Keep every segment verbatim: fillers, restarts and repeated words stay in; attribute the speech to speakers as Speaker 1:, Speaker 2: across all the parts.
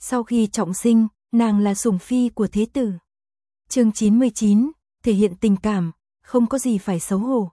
Speaker 1: Sau khi trọng sinh, nàng là sủng phi của thế tử. Chương chín mươi chín, thể hiện tình cảm, không có gì phải xấu hổ.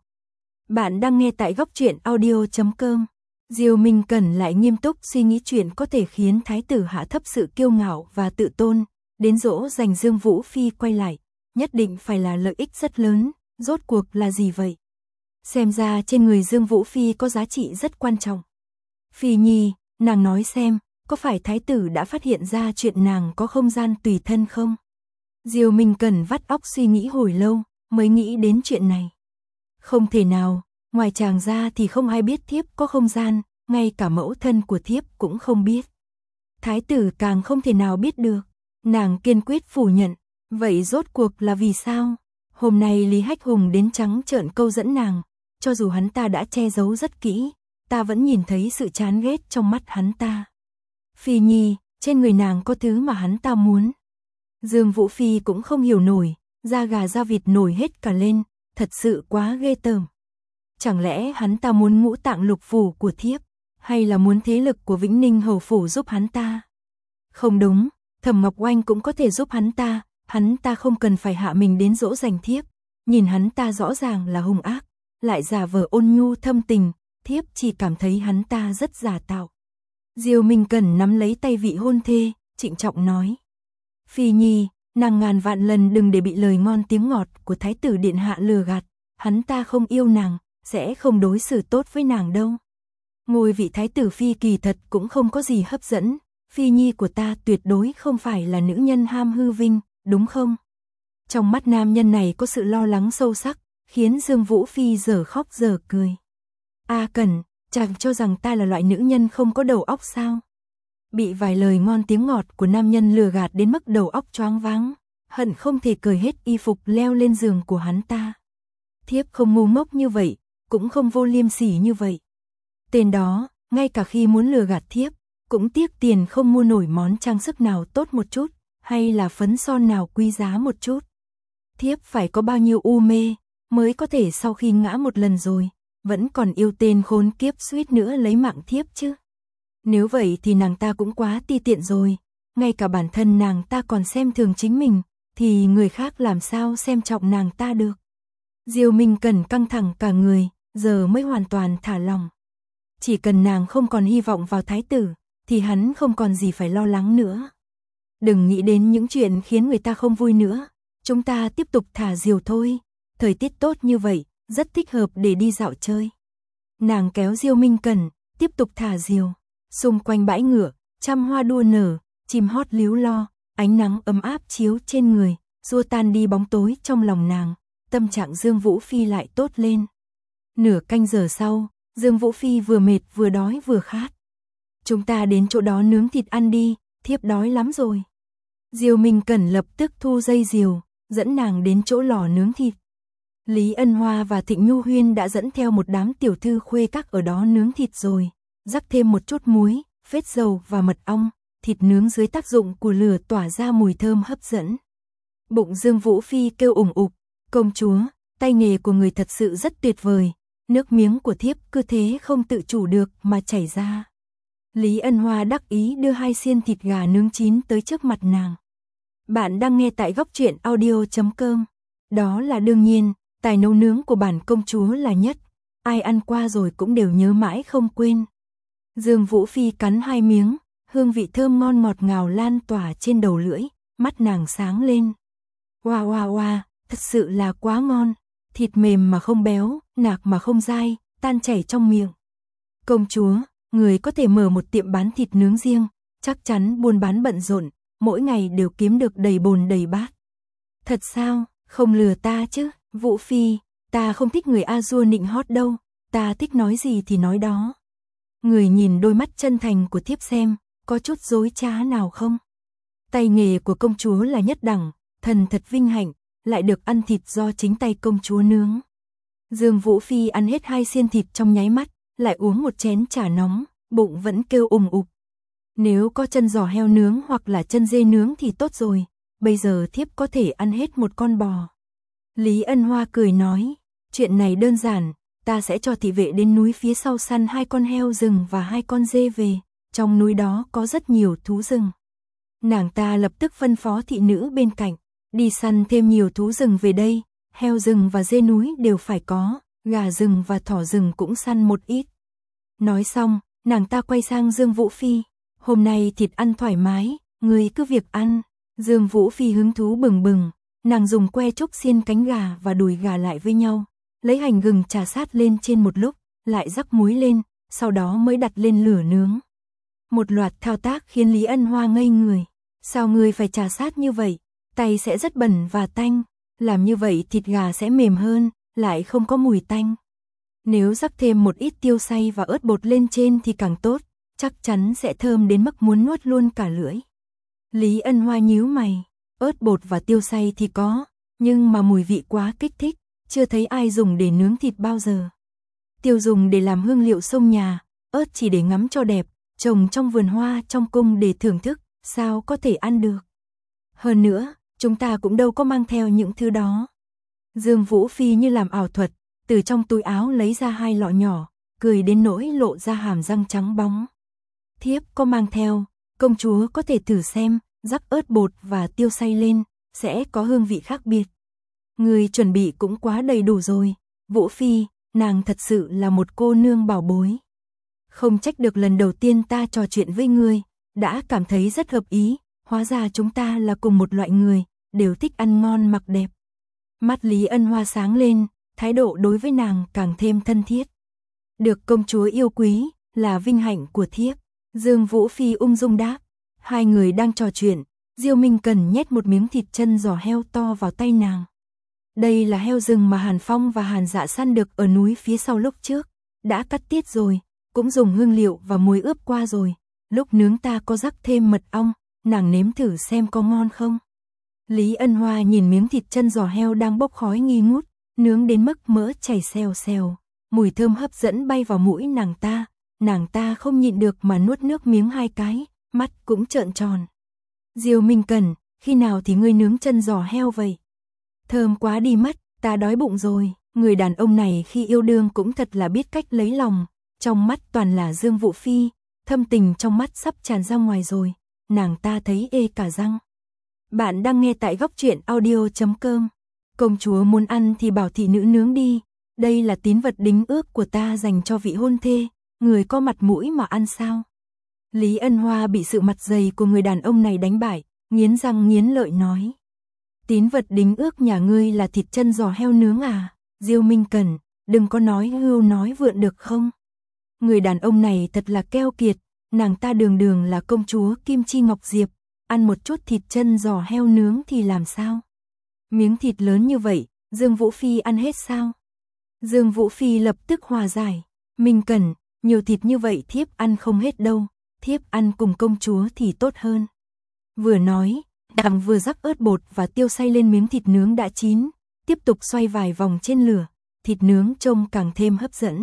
Speaker 1: Bạn đang nghe tại góc truyện audio chấm com. Diêu Minh Cẩn lại nghiêm túc suy nghĩ chuyện có thể khiến thái tử hạ thấp sự kiêu ngạo và tự tôn, đến dỗ dành Dương Vũ Phi quay lại, nhất định phải là lợi ích rất lớn, rốt cuộc là gì vậy? Xem ra trên người Dương Vũ Phi có giá trị rất quan trọng. Phi Nhi, nàng nói xem, có phải thái tử đã phát hiện ra chuyện nàng có không gian tùy thân không? Diêu Minh Cẩn vắt óc suy nghĩ hồi lâu, mới nghĩ đến chuyện này. Không thể nào, ngoài chàng ra thì không ai biết thiếp có không gian, ngay cả mẫu thân của thiếp cũng không biết. Thái tử càng không thể nào biết được, nàng kiên quyết phủ nhận, vậy rốt cuộc là vì sao? Hôm nay Lý Hách Hùng đến trắng trợn câu dẫn nàng, cho dù hắn ta đã che giấu rất kỹ, ta vẫn nhìn thấy sự chán ghét trong mắt hắn ta. Phi Nhi, trên người nàng có thứ mà hắn ta muốn. Dương Vũ Phi cũng không hiểu nổi, da gà da vịt nổi hết cả lên, thật sự quá ghê tởm. Chẳng lẽ hắn ta muốn ngũ tạng lục phủ của thiếp, hay là muốn thế lực của Vĩnh Ninh hầu phủ giúp hắn ta? Không đúng, Thẩm Ngọc Oanh cũng có thể giúp hắn ta, hắn ta không cần phải hạ mình đến dỗ dành thiếp, nhìn hắn ta rõ ràng là hung ác, lại giả vờ ôn nhu thâm tình, thiếp chỉ cảm thấy hắn ta rất giả tạo. Diêu Minh Cẩn nắm lấy tay vị hôn thê, trịnh trọng nói. Phi Nhi, nàng ngàn vạn lần đừng để bị lời ngon tiếng ngọt của thái tử điện hạ lừa gạt, hắn ta không yêu nàng, sẽ không đối xử tốt với nàng đâu. Ngôi vị thái tử phi kỳ thật cũng không có gì hấp dẫn, Phi Nhi của ta tuyệt đối không phải là nữ nhân ham hư vinh, đúng không? Trong mắt nam nhân này có sự lo lắng sâu sắc, khiến Dương Vũ Phi giờ khóc giờ cười. A Cẩn, chàng cho rằng ta là loại nữ nhân không có đầu óc sao? Bị vài lời ngon tiếng ngọt của nam nhân lừa gạt đến mức đầu óc choáng váng, hận không thể cởi hết y phục leo lên giường của hắn ta. Thiếp không ngu ngốc như vậy, cũng không vô liêm sỉ như vậy. Tên đó, ngay cả khi muốn lừa gạt thiếp, cũng tiếc tiền không mua nổi món trang sức nào tốt một chút, hay là phấn son nào quý giá một chút. Thiếp phải có bao nhiêu u mê, mới có thể sau khi ngã một lần rồi, vẫn còn yêu tên khốn kiếp suýt nữa lấy mạng thiếp chứ. Nếu vậy thì nàng ta cũng quá ti tiện rồi, ngay cả bản thân nàng ta còn xem thường chính mình, thì người khác làm sao xem trọng nàng ta được. Diêu Minh Cẩn căng thẳng cả người, giờ mới hoàn toàn thả lòng. Chỉ cần nàng không còn hy vọng vào thái tử, thì hắn không còn gì phải lo lắng nữa. Đừng nghĩ đến những chuyện khiến người ta không vui nữa, chúng ta tiếp tục thả diều thôi, thời tiết tốt như vậy, rất thích hợp để đi dạo chơi. Nàng kéo Diêu Minh Cẩn, tiếp tục thả diều. Xung quanh bãi ngựa, trăm hoa đua nở, chim hót líu lo, ánh nắng ấm áp chiếu trên người, xua tan đi bóng tối trong lòng nàng, tâm trạng Dương Vũ Phi lại tốt lên. Nửa canh giờ sau, Dương Vũ Phi vừa mệt vừa đói vừa khát. Chúng ta đến chỗ đó nướng thịt ăn đi, thiếp đói lắm rồi. Diêu Minh Cẩn lập tức thu dây diều, dẫn nàng đến chỗ lò nướng thịt. Lý Ân Hoa và Thịnh Nhu Huyên đã dẫn theo một đám tiểu thư khuê các ở đó nướng thịt rồi, rắc thêm một chút muối, phết dầu và mật ong, thịt nướng dưới tác dụng của lửa tỏa ra mùi thơm hấp dẫn. Bụng Dương Vũ Phi kêu ủng ục, công chúa, tay nghề của người thật sự rất tuyệt vời, nước miếng của thiếp cứ thế không tự chủ được mà chảy ra. Lý Ân Hoa đắc ý đưa hai xiên thịt gà nướng chín tới trước mặt nàng. Bạn đang nghe tại góc truyện audio chấm com. Đó là đương nhiên, tài nấu nướng của bản công chúa là nhất, ai ăn qua rồi cũng đều nhớ mãi không quên. Dương Vũ Phi cắn hai miếng, hương vị thơm ngon ngọt ngào lan tỏa trên đầu lưỡi, mắt nàng sáng lên. Oa oa oa, thật sự là quá ngon, thịt mềm mà không béo, nạc mà không dai, tan chảy trong miệng. Công chúa, người có thể mở một tiệm bán thịt nướng riêng, chắc chắn buôn bán bận rộn, mỗi ngày đều kiếm được đầy bồn đầy bát. Thật sao, không lừa ta chứ, Vũ Phi, ta không thích người a dua nịnh hót đâu, ta thích nói gì thì nói đó. Người nhìn đôi mắt chân thành của thiếp xem, có chút dối trá nào không? Tay nghề của công chúa là nhất đẳng, thần thật vinh hạnh, lại được ăn thịt do chính tay công chúa nướng. Dương Vũ Phi ăn hết hai xiên thịt trong nháy mắt, lại uống một chén trà nóng, bụng vẫn kêu ùng ục. Nếu có chân giò heo nướng hoặc là chân dê nướng thì tốt rồi, bây giờ thiếp có thể ăn hết một con bò. Lý Ân Hoa cười nói, chuyện này đơn giản, ta sẽ cho thị vệ đến núi phía sau săn hai con heo rừng và hai con dê về, trong núi đó có rất nhiều thú rừng. Nàng ta lập tức phân phó thị nữ bên cạnh, đi săn thêm nhiều thú rừng về đây, heo rừng và dê núi đều phải có, gà rừng và thỏ rừng cũng săn một ít. Nói xong, nàng ta quay sang Dương Vũ Phi, hôm nay thịt ăn thoải mái, ngươi cứ việc ăn. Dương Vũ Phi hứng thú bừng bừng, nàng dùng que trúc xiên cánh gà và đùi gà lại với nhau, lấy hành gừng trà sát lên trên một lúc, lại rắc muối lên, sau đó mới đặt lên lửa nướng. Một loạt thao tác khiến Lý Ân Hoa ngây người, sao ngươi phải trà sát như vậy, tay sẽ rất bẩn và tanh, làm như vậy thịt gà sẽ mềm hơn, lại không có mùi tanh. Nếu rắc thêm một ít tiêu xay và ớt bột lên trên thì càng tốt, chắc chắn sẽ thơm đến mức muốn nuốt luôn cả lưỡi. Lý Ân Hoa nhíu mày, ớt bột và tiêu xay thì có, nhưng mà mùi vị quá kích thích, chưa thấy ai dùng để nướng thịt bao giờ. Tiêu dùng để làm hương liệu sông nhà, ớt chỉ để ngắm cho đẹp, trồng trong vườn hoa trong cung để thưởng thức, sao có thể ăn được. Hơn nữa, chúng ta cũng đâu có mang theo những thứ đó. Dương Vũ Phi như làm ảo thuật, từ trong túi áo lấy ra hai lọ nhỏ, cười đến nỗi lộ ra hàm răng trắng bóng. Thiếp có mang theo, công chúa có thể thử xem, rắc ớt bột và tiêu xay lên, sẽ có hương vị khác biệt. Người chuẩn bị cũng quá đầy đủ rồi, Vũ Phi, nàng thật sự là một cô nương bảo bối. Không trách được lần đầu tiên ta trò chuyện với ngươi, đã cảm thấy rất hợp ý, hóa ra chúng ta là cùng một loại người, đều thích ăn ngon mặc đẹp. Mắt Lý Ân Hoa sáng lên, thái độ đối với nàng càng thêm thân thiết. Được công chúa yêu quý, là vinh hạnh của thiếp. Dương Vũ Phi ung dung đáp. Hai người đang trò chuyện, Diêu Minh Cần nhét một miếng thịt chân giò heo to vào tay nàng. Đây là heo rừng mà Hàn Phong và Hàn Dạ săn được ở núi phía sau lúc trước. Đã cắt tiết rồi, cũng dùng hương liệu và muối ướp qua rồi. Lúc nướng ta có rắc thêm mật ong, nàng nếm thử xem có ngon không. Lý Ân Hoa nhìn miếng thịt chân giò heo đang bốc khói nghi ngút, nướng đến mức mỡ chảy xèo xèo, mùi thơm hấp dẫn bay vào mũi nàng ta, nàng ta không nhịn được mà nuốt nước miếng hai cái, mắt cũng trợn tròn. Diêu Minh Cần, khi nào thì ngươi nướng chân giò heo vậy? Thơm quá đi mất, ta đói bụng rồi. Người đàn ông này khi yêu đương cũng thật là biết cách lấy lòng, trong mắt toàn là Dương Vũ Phi, thâm tình trong mắt sắp tràn ra ngoài rồi, nàng ta thấy ê cả răng. Bạn đang nghe tại góc truyện audio chấm com. Công chúa muốn ăn thì bảo thị nữ nướng đi, đây là tín vật đính ước của ta dành cho vị hôn thê, người có mặt mũi mà ăn sao? Lý Ân Hoa bị sự mặt dày của người đàn ông này đánh bại, nghiến răng nghiến lợi nói. Tín vật đính ước nhà ngươi là thịt chân giò heo nướng à? Diêu Minh Cần, đừng có nói hưu nói vượn được không? Người đàn ông này thật là keo kiệt, nàng ta đường đường là công chúa Kim Chi Ngọc Diệp, ăn một chút thịt chân giò heo nướng thì làm sao? Miếng thịt lớn như vậy, Dương Vũ Phi ăn hết sao? Dương Vũ Phi lập tức hòa giải, Minh Cần, nhiều thịt như vậy thiếp ăn không hết đâu, thiếp ăn cùng công chúa thì tốt hơn. Vừa nói, nàng vừa rắc ớt bột và tiêu xay lên miếng thịt nướng đã chín, tiếp tục xoay vài vòng trên lửa, thịt nướng trông càng thêm hấp dẫn.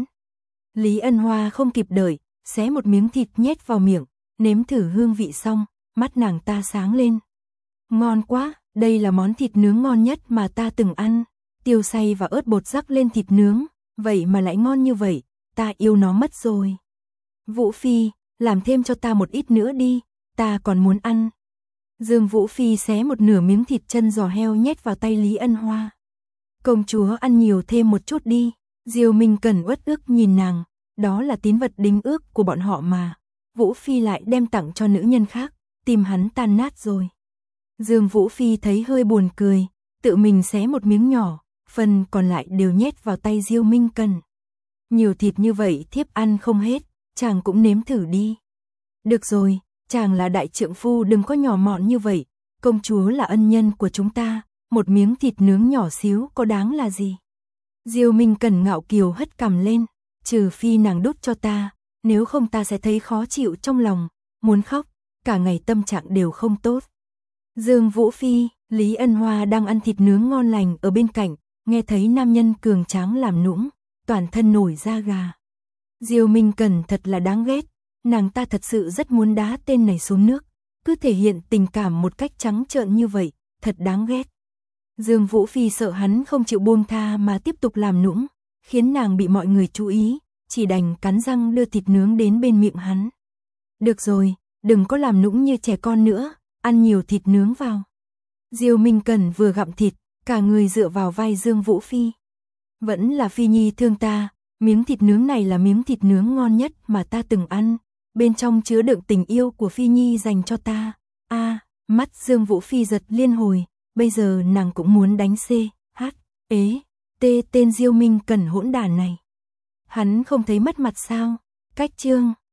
Speaker 1: Lý Ân Hoa không kịp đợi, xé một miếng thịt nhét vào miệng, nếm thử hương vị xong, mắt nàng ta sáng lên. Ngon quá, đây là món thịt nướng ngon nhất mà ta từng ăn, tiêu xay và ớt bột rắc lên thịt nướng, vậy mà lại ngon như vậy, ta yêu nó mất rồi. Vũ Phi, làm thêm cho ta một ít nữa đi, ta còn muốn ăn. Dương Vũ Phi xé một nửa miếng thịt chân giò heo nhét vào tay Lý Ân Hoa. Công chúa ăn nhiều thêm một chút đi. Diêu Minh Cần uất ức nhìn nàng, đó là tín vật đính ước của bọn họ mà. Vũ Phi lại đem tặng cho nữ nhân khác, tim hắn tan nát rồi. Dương Vũ Phi thấy hơi buồn cười, tự mình xé một miếng nhỏ, phần còn lại đều nhét vào tay Diêu Minh Cần. Nhiều thịt như vậy thiếp ăn không hết, chàng cũng nếm thử đi. Được rồi, chàng là đại trượng phu đừng có nhỏ mọn như vậy, công chúa là ân nhân của chúng ta, một miếng thịt nướng nhỏ xíu có đáng là gì. Diêu Minh Cần ngạo kiều hất cằm lên, trừ phi nàng đút cho ta, nếu không ta sẽ thấy khó chịu trong lòng, muốn khóc, cả ngày tâm trạng đều không tốt. Dương Vũ Phi, Lý Ân Hoa đang ăn thịt nướng ngon lành ở bên cạnh, nghe thấy nam nhân cường tráng làm nũng, toàn thân nổi da gà. Diêu Minh Cần thật là đáng ghét, nàng ta thật sự rất muốn đá tên này xuống nước, cứ thể hiện tình cảm một cách trắng trợn như vậy, thật đáng ghét. Dương Vũ Phi sợ hắn không chịu buông tha mà tiếp tục làm nũng, khiến nàng bị mọi người chú ý, chỉ đành cắn răng đưa thịt nướng đến bên miệng hắn. Được rồi, đừng có làm nũng như trẻ con nữa, ăn nhiều thịt nướng vào. Diêu Minh Cẩn vừa gặm thịt, cả người dựa vào vai Dương Vũ Phi. Vẫn là Phi Nhi thương ta, miếng thịt nướng này là miếng thịt nướng ngon nhất mà ta từng ăn, bên trong chứa đựng tình yêu của Phi Nhi dành cho ta. A, à, mắt Dương Vũ Phi giật liên hồi, bây giờ nàng cũng muốn đánh C, H, ế, T tên Diêu Minh Cẩn hỗn đản này. Hắn không thấy mất mặt sao? Cách chương